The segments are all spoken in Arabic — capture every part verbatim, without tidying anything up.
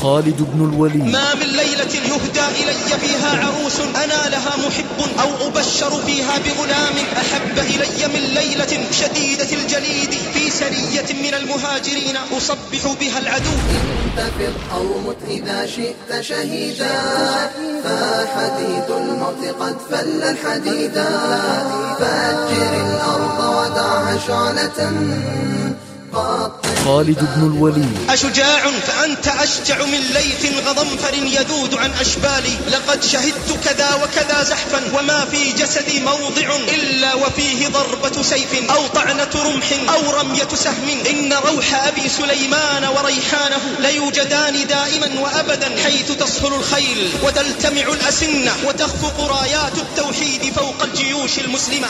خالد بن الوليد. ما من ليلة يهدى إلي فيها عروس أنا لها محب أو أبشر فيها بغلام أحب إلي من ليلة شديدة الجليد في سرية من المهاجرين أصبح بها العدو. انتفض أو مت إذا شئت شهيدا، فحديد الموت قد فل الحديدا. فأجر الأرض ودعها شعلة. خالد بن الوليد. أشجاع فأنت أشجع من ليث غضنفر يذود عن أشبالي. لقد شهدت كذا وكذا زحفا وما في جسدي موضع إلا وفيه ضربة سيف أو طعنة رمح أو رمية سهم. إن روح أبي سليمان وريحانه ليوجدان دائما وأبدا حيث تصهل الخيل وتلتمع الأسنة وتخفق رايات التوحيد فوق الجيوش المسلمة.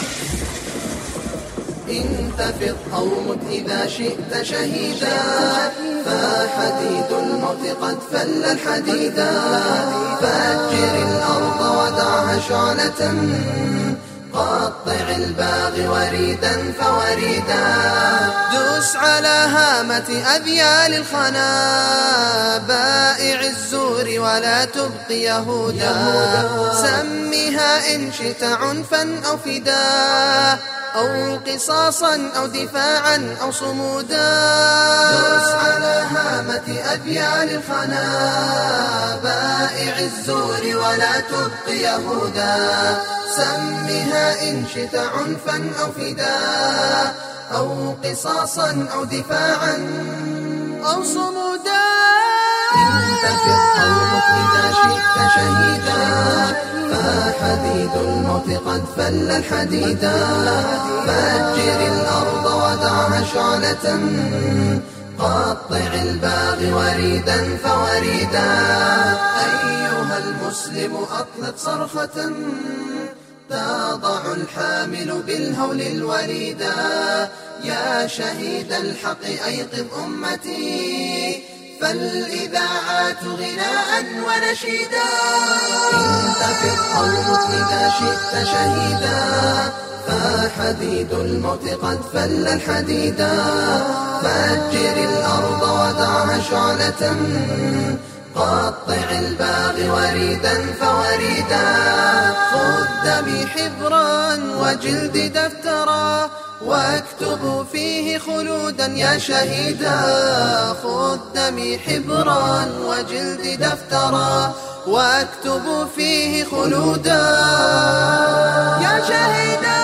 انتفض أو مت إذا شئت شهيدا، فحديد الموت قد فل الحديدا. فأجر الأرض ودعها شعلة. قطع الباغي وريدا فوريدا. دوس على هامة أذيال الخنا، بائع الزور ولا تبقي يهودا. سمها إن شئت عنفا أو فدا، أو قصاصا أو دفاعا أو صمودا. دوس على هامة أذيال الخنا، بائع الزور ولا تبقي يهودا. سمها إن شئت عنفا أو فدا، أو قصاصا أو دفاعا أو صمودا. انتفض أو مت إذا شئت شهيدا، فحديد الموت قد فل الحديدا. فأجر الأرض ودعها شعلة. قطع الباغي وريدا فوريدا. أيها المسلم أطلق صرخة، تضع الحامل بالهول الوريدا. يا شهيد الحق أيقظ أمتي، فالإذاعات غناء ونشيدا. انتفض أو مت إذا شئت شهيدا، فحديد الموت قد فل الحديدا. فأجر الأرض ودعها شعلة. قطع الباغي وريدا فوريدا. خذ دمي حبرا وجلد دفترا، واكتبوا فيه خلودا يا شهيدا. خذ دمي حبرا وجلد دفترا، واكتبوا فيه خلودا يا شهيدا.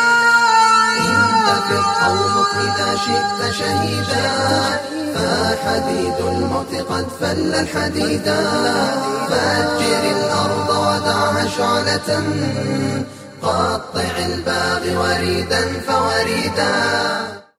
انتفض أو مت إذا شئت شهيدا، فحديد الموت قد فل الحديدا. فأجر الأرض ودعها شعلة. قطع الباغي وريدا فوريدا.